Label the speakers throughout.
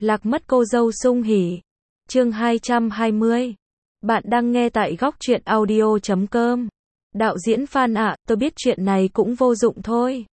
Speaker 1: Lạc mất cô dâu sung hỉ. Chương 220. Bạn đang nghe tại góc truyện audio.com. Đạo diễn Phan ạ, tôi biết chuyện này cũng vô dụng thôi.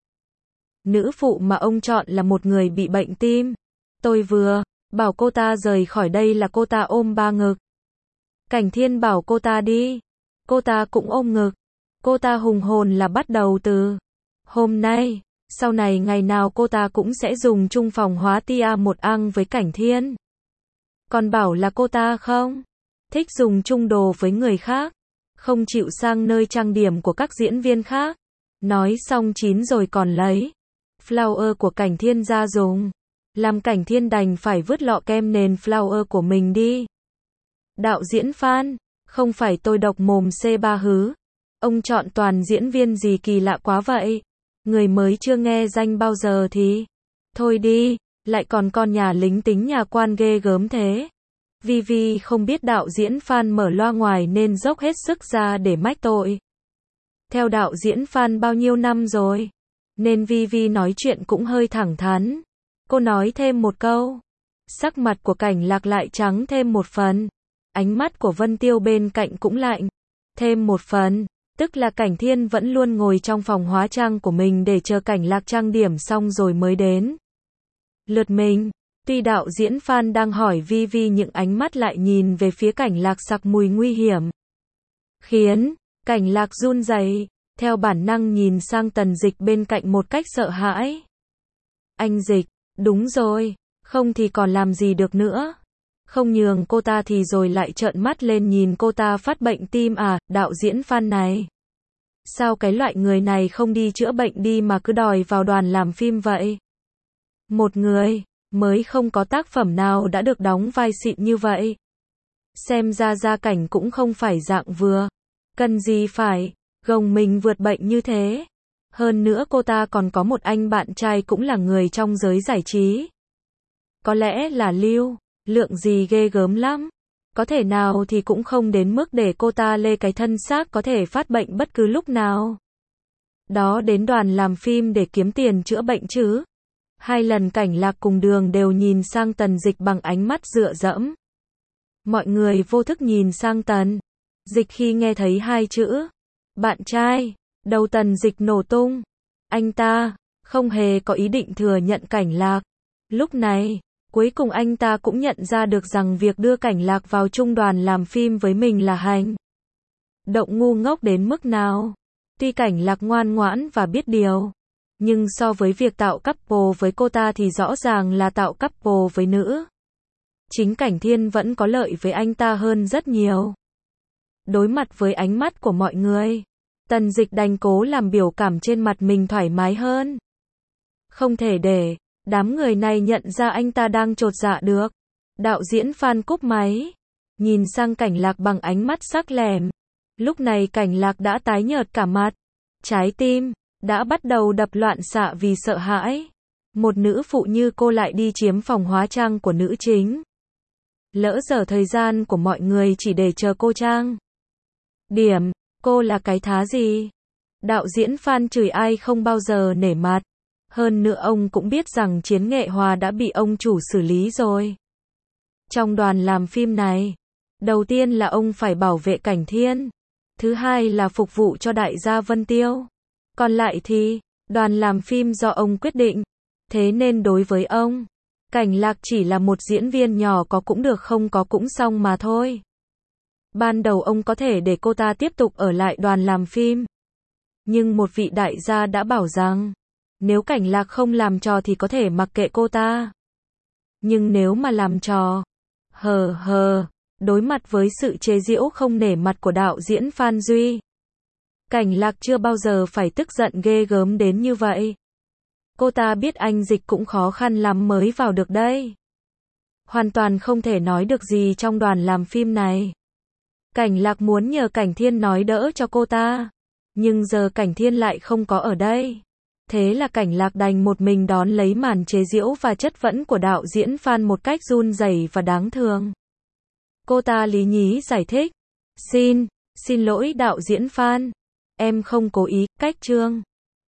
Speaker 1: Nữ phụ mà ông chọn là một người bị bệnh tim. Tôi vừa bảo cô ta rời khỏi đây là cô ta ôm ba ngực. Cảnh Thiên bảo cô ta đi. Cô ta cũng ôm ngực. Cô ta hùng hồn là bắt đầu từ hôm nay. Sau này ngày nào cô ta cũng sẽ dùng chung phòng hóa tia một ăn với Cảnh Thiên. Còn bảo là cô ta không thích dùng chung đồ với người khác, không chịu sang nơi trang điểm của các diễn viên khác. Nói xong chín rồi còn lấy flower của Cảnh Thiên ra dùng. Làm Cảnh Thiên đành phải vứt lọ kem nền flower của mình đi. Đạo diễn Phan, không phải tôi độc mồm C3 hứ. Ông chọn toàn diễn viên gì kỳ lạ quá vậy? Người mới chưa nghe danh bao giờ thì thôi đi, lại còn con nhà lính tính nhà quan ghê gớm thế. Vivi không biết đạo diễn Phan mở loa ngoài nên dốc hết sức ra để mách tội. Theo đạo diễn Phan bao nhiêu năm rồi, nên Vivi nói chuyện cũng hơi thẳng thắn. Cô nói thêm một câu. Sắc mặt của Cảnh Lạc lại trắng thêm một phần. Ánh mắt của Vân Tiêu bên cạnh cũng lạnh thêm một phần. Tức là Cảnh Thiên vẫn luôn ngồi trong phòng hóa trang của mình để chờ Cảnh Lạc trang điểm xong rồi mới đến lượt mình. Tuy đạo diễn Phan đang hỏi Vivi, những ánh mắt lại nhìn về phía Cảnh Lạc sặc mùi nguy hiểm, khiến Cảnh Lạc run rẩy, theo bản năng nhìn sang Tần Dịch bên cạnh một cách sợ hãi. Anh Dịch, đúng rồi, không thì còn làm gì được nữa. Không nhường cô ta thì rồi lại trợn mắt lên nhìn cô ta phát bệnh tim à? Đạo diễn Phan này, sao cái loại người này không đi chữa bệnh đi mà cứ đòi vào đoàn làm phim vậy? Một người mới không có tác phẩm nào đã được đóng vai xịn như vậy. Xem ra gia cảnh cũng không phải dạng vừa, cần gì phải gồng mình vượt bệnh như thế. Hơn nữa cô ta còn có một anh bạn trai cũng là người trong giới giải trí. Có lẽ là lưu lượng gì ghê gớm lắm. Có thể nào thì cũng không đến mức để cô ta lê cái thân xác có thể phát bệnh bất cứ lúc nào đó đến đoàn làm phim để kiếm tiền chữa bệnh chứ. Hai lần Cảnh Lạc cùng Đường đều nhìn sang Tần Dịch bằng ánh mắt dựa dẫm. Mọi người vô thức nhìn sang Tần Dịch khi nghe thấy hai chữ bạn trai, đầu Tần Dịch nổ tung. Anh ta không hề có ý định thừa nhận Cảnh Lạc. Lúc này, cuối cùng anh ta cũng nhận ra được rằng việc đưa Cảnh Lạc vào chung đoàn làm phim với mình là hành động ngu ngốc đến mức nào. Tuy Cảnh Lạc ngoan ngoãn và biết điều, nhưng so với việc tạo couple với cô ta thì rõ ràng là tạo couple với nữ chính Cảnh Thiên vẫn có lợi với anh ta hơn rất nhiều. Đối mặt với ánh mắt của mọi người, Tần Dịch đành cố làm biểu cảm trên mặt mình thoải mái hơn. Không thể để đám người này nhận ra anh ta đang chột dạ được. Đạo diễn Phan cúp máy, nhìn sang Cảnh Lạc bằng ánh mắt sắc lẻm. Lúc này Cảnh Lạc đã tái nhợt cả mặt, trái tim đã bắt đầu đập loạn xạ vì sợ hãi. Một nữ phụ như cô lại đi chiếm phòng hóa trang của nữ chính. Lỡ dở thời gian của mọi người chỉ để chờ cô trang điểm, cô là cái thá gì? Đạo diễn Phan chửi ai không bao giờ nể mặt. Hơn nữa ông cũng biết rằng Chiến Nghệ Hòa đã bị ông chủ xử lý rồi. Trong đoàn làm phim này, đầu tiên là ông phải bảo vệ Cảnh Thiên, thứ hai là phục vụ cho đại gia Vân Tiêu. Còn lại thì, đoàn làm phim do ông quyết định. Thế nên đối với ông, Cảnh Lạc chỉ là một diễn viên nhỏ, có cũng được không có cũng xong mà thôi. Ban đầu ông có thể để cô ta tiếp tục ở lại đoàn làm phim. Nhưng một vị đại gia đã bảo rằng, nếu Cảnh Lạc không làm trò thì có thể mặc kệ cô ta. Nhưng nếu mà làm trò, đối mặt với sự chế giễu không nể mặt của đạo diễn Phan Duy, Cảnh Lạc chưa bao giờ phải tức giận ghê gớm đến như vậy. Cô ta biết anh Dịch cũng khó khăn lắm mới vào được đây. Hoàn toàn không thể nói được gì trong đoàn làm phim này. Cảnh Lạc muốn nhờ Cảnh Thiên nói đỡ cho cô ta. Nhưng giờ Cảnh Thiên lại không có ở đây. Thế là Cảnh Lạc đành một mình đón lấy màn chế giễu và chất vấn của đạo diễn Phan một cách run rẩy và đáng thương. Cô ta lý nhí giải thích. Xin lỗi đạo diễn Phan. Em không cố ý, cách chương.